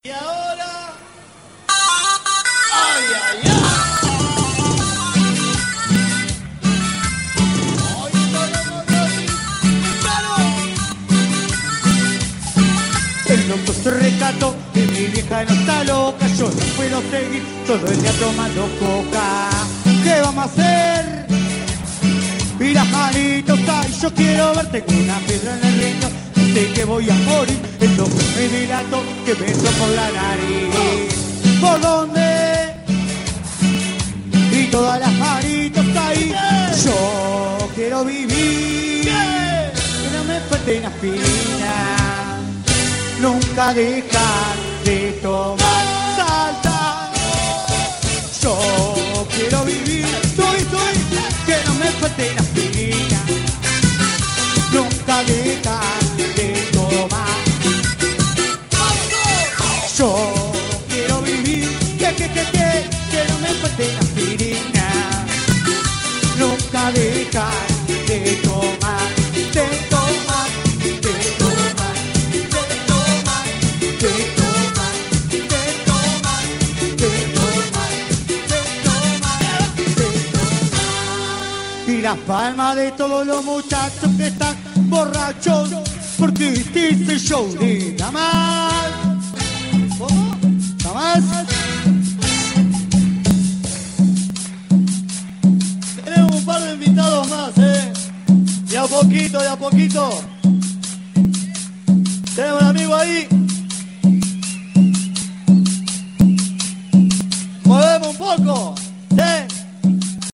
Y ahora... ¡Ay, ay, ay! El loco se recató que mi vieja no está loca. Yo no puedo seguir todo el día tomando coca. ¿Qué vamos a hacer? Y las manitos, ay, yo quiero verte con una piedra en el riñón. Sé que voy a morir, el loco me dilato que me entró por la nariz. ¿Por dónde? Y todas las manitos ahí. Yo quiero vivir, que no me falten aspirina. Nunca dejar de tomar, salta. Yo quiero vivir, que no me falte la aspirina. Nunca dejar de tomar. Yo quiero vivir, que no me falte la aspirina. Nunca dejar de tomar, de tomar, de tomar, de tomar, de tomar, de tomar, de tomar, de tomar. Y las palmas de todos los muchachos que están borrachos, porque hiciste show de Tamal. ¿Cómo? ¿Tamal? Tenemos un par de invitados más, De a poquito, de a poquito. Tenemos un amigo ahí. Movemos un poco.